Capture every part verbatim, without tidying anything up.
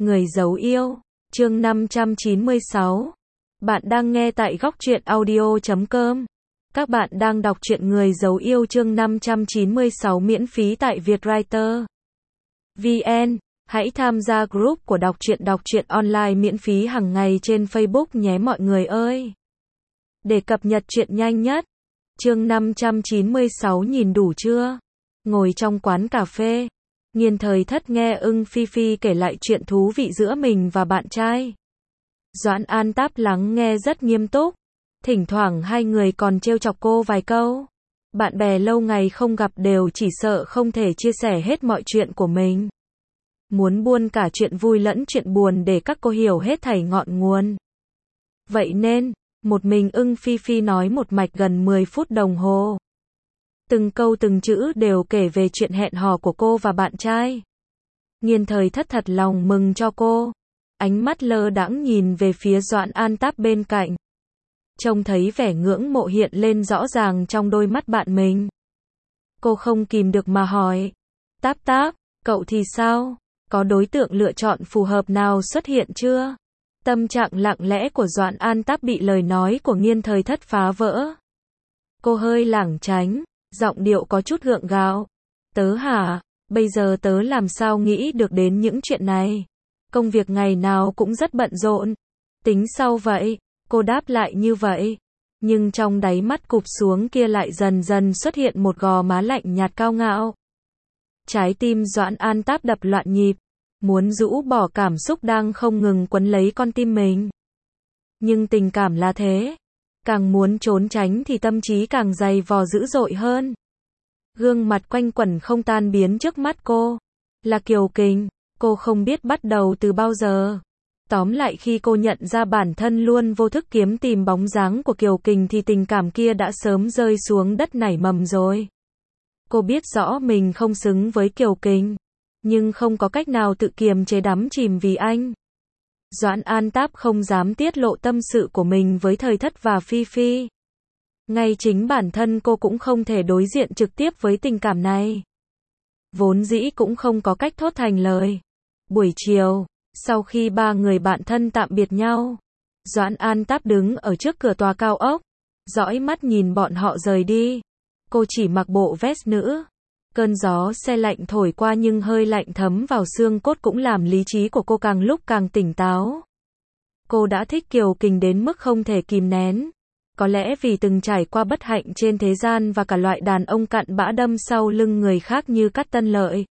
Người giấu yêu, chương năm trăm chín mươi sáu. Bạn đang nghe tại góc truyện audio chấm com. Các bạn đang đọc truyện Người giấu yêu chương năm trăm chín mươi sáu miễn phí tại Vietwriter vê en. Hãy tham gia group của đọc truyện đọc truyện online miễn phí hàng ngày trên Facebook nhé mọi người ơi. Để cập nhật truyện nhanh nhất. Chương năm trăm chín mươi sáu nhìn đủ chưa? Ngồi trong quán cà phê, Nghiên Thời Thất nghe Ưng Phi Phi kể lại chuyện thú vị giữa mình và bạn trai. Doãn An Táp lắng nghe rất nghiêm túc. Thỉnh thoảng hai người còn trêu chọc cô vài câu. Bạn bè lâu ngày không gặp đều chỉ sợ không thể chia sẻ hết mọi chuyện của mình. Muốn buôn cả chuyện vui lẫn chuyện buồn để các cô hiểu hết thảy ngọn nguồn. Vậy nên, một mình Ưng Phi Phi nói một mạch gần mười phút đồng hồ. Từng câu từng chữ đều kể về chuyện hẹn hò của cô và bạn trai. Nghiên Thời Thất thật lòng mừng cho cô. Ánh mắt lơ đãng nhìn về phía Doãn An Táp bên cạnh. Trông thấy vẻ ngưỡng mộ hiện lên rõ ràng trong đôi mắt bạn mình. Cô không kìm được mà hỏi. Táp Táp, cậu thì sao? Có đối tượng lựa chọn phù hợp nào xuất hiện chưa? Tâm trạng lặng lẽ của Doãn An Táp bị lời nói của Nghiên Thời Thất phá vỡ. Cô hơi lảng tránh, giọng điệu có chút gượng gạo. Tớ hả? Bây giờ tớ làm sao nghĩ được đến những chuyện này? Công việc ngày nào cũng rất bận rộn. Tính sau vậy, cô đáp lại như vậy. Nhưng trong đáy mắt cụp xuống kia lại dần dần xuất hiện một gò má lạnh nhạt cao ngạo. Trái tim Doãn An Táp đập loạn nhịp, muốn rũ bỏ cảm xúc đang không ngừng quấn lấy con tim mình. Nhưng tình cảm là thế. Càng muốn trốn tránh thì tâm trí càng dày vò dữ dội hơn. Gương mặt quanh quẩn không tan biến trước mắt cô. Là Kiều Kình, cô không biết bắt đầu từ bao giờ. Tóm lại khi cô nhận ra bản thân luôn vô thức kiếm tìm bóng dáng của Kiều Kình thì tình cảm kia đã sớm rơi xuống đất nảy mầm rồi. Cô biết rõ mình không xứng với Kiều Kình, nhưng không có cách nào tự kiềm chế đắm chìm vì anh. Doãn An Táp không dám tiết lộ tâm sự của mình với Thời Thất và Phi Phi. Ngay chính bản thân cô cũng không thể đối diện trực tiếp với tình cảm này. Vốn dĩ cũng không có cách thốt thành lời. Buổi chiều, sau khi ba người bạn thân tạm biệt nhau, Doãn An Táp đứng ở trước cửa tòa cao ốc, dõi mắt nhìn bọn họ rời đi. Cô chỉ mặc bộ vest nữ. Cơn gió se lạnh thổi qua nhưng hơi lạnh thấm vào xương cốt cũng làm lý trí của cô càng lúc càng tỉnh táo. Cô đã thích Kiều Kình đến mức không thể kìm nén. Có lẽ vì từng trải qua bất hạnh trên thế gian và cả loại đàn ông cặn bã đâm sau lưng người khác như Cát Tân Lợi.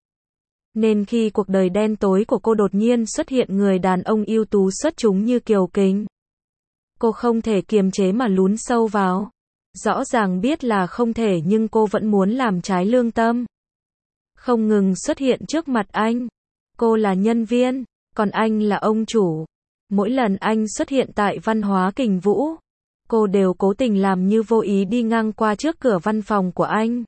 Nên khi cuộc đời đen tối của cô đột nhiên xuất hiện người đàn ông ưu tú xuất chúng như Kiều Kình, cô không thể kiềm chế mà lún sâu vào. Rõ ràng biết là không thể nhưng cô vẫn muốn làm trái lương tâm. Không ngừng xuất hiện trước mặt anh. Cô là nhân viên, còn anh là ông chủ. Mỗi lần anh xuất hiện tại Văn hóa Kình Vũ, cô đều cố tình làm như vô ý đi ngang qua trước cửa văn phòng của anh.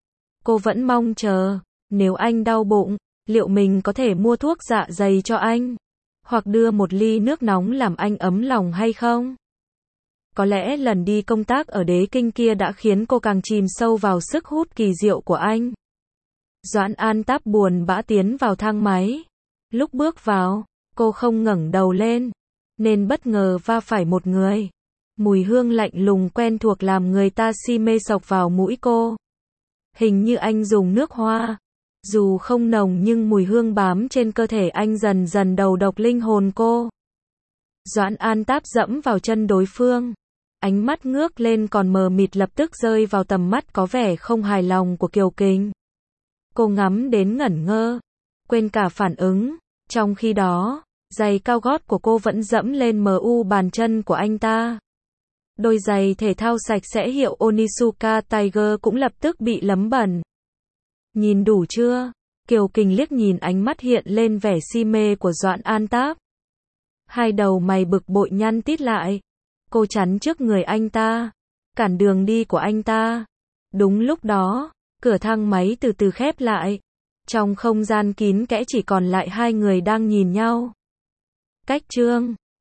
Cô vẫn mong chờ, nếu anh đau bụng, liệu mình có thể mua thuốc dạ dày cho anh? Hoặc đưa một ly nước nóng làm anh ấm lòng hay không? Có lẽ lần đi công tác ở Đế Kinh kia đã khiến cô càng chìm sâu vào sức hút kỳ diệu của anh. Doãn An Táp buồn bã tiến vào thang máy. Lúc bước vào, cô không ngẩng đầu lên, nên bất ngờ va phải một người. Mùi hương lạnh lùng quen thuộc làm người ta si mê xộc vào mũi cô. Hình như anh dùng nước hoa. Dù không nồng nhưng mùi hương bám trên cơ thể anh dần dần đầu độc linh hồn cô. Doãn An Táp dẫm vào chân đối phương. Ánh mắt ngước lên còn mờ mịt lập tức rơi vào tầm mắt có vẻ không hài lòng của Kiều Kình. Cô ngắm đến ngẩn ngơ, quên cả phản ứng. Trong khi đó, giày cao gót của cô vẫn dẫm lên mờ u bàn chân của anh ta. Đôi giày thể thao sạch sẽ hiệu Onitsuka Tiger cũng lập tức bị lấm bẩn. Nhìn đủ chưa? Kiều Kình liếc nhìn ánh mắt hiện lên vẻ si mê của Doãn An Táp. Hai đầu mày bực bội nhăn tít lại. Cô chắn trước người anh ta, cản đường đi của anh ta. Đúng lúc đó, cửa thang máy từ từ khép lại. Trong không gian kín kẽ chỉ còn lại hai người đang nhìn nhau. Cách chương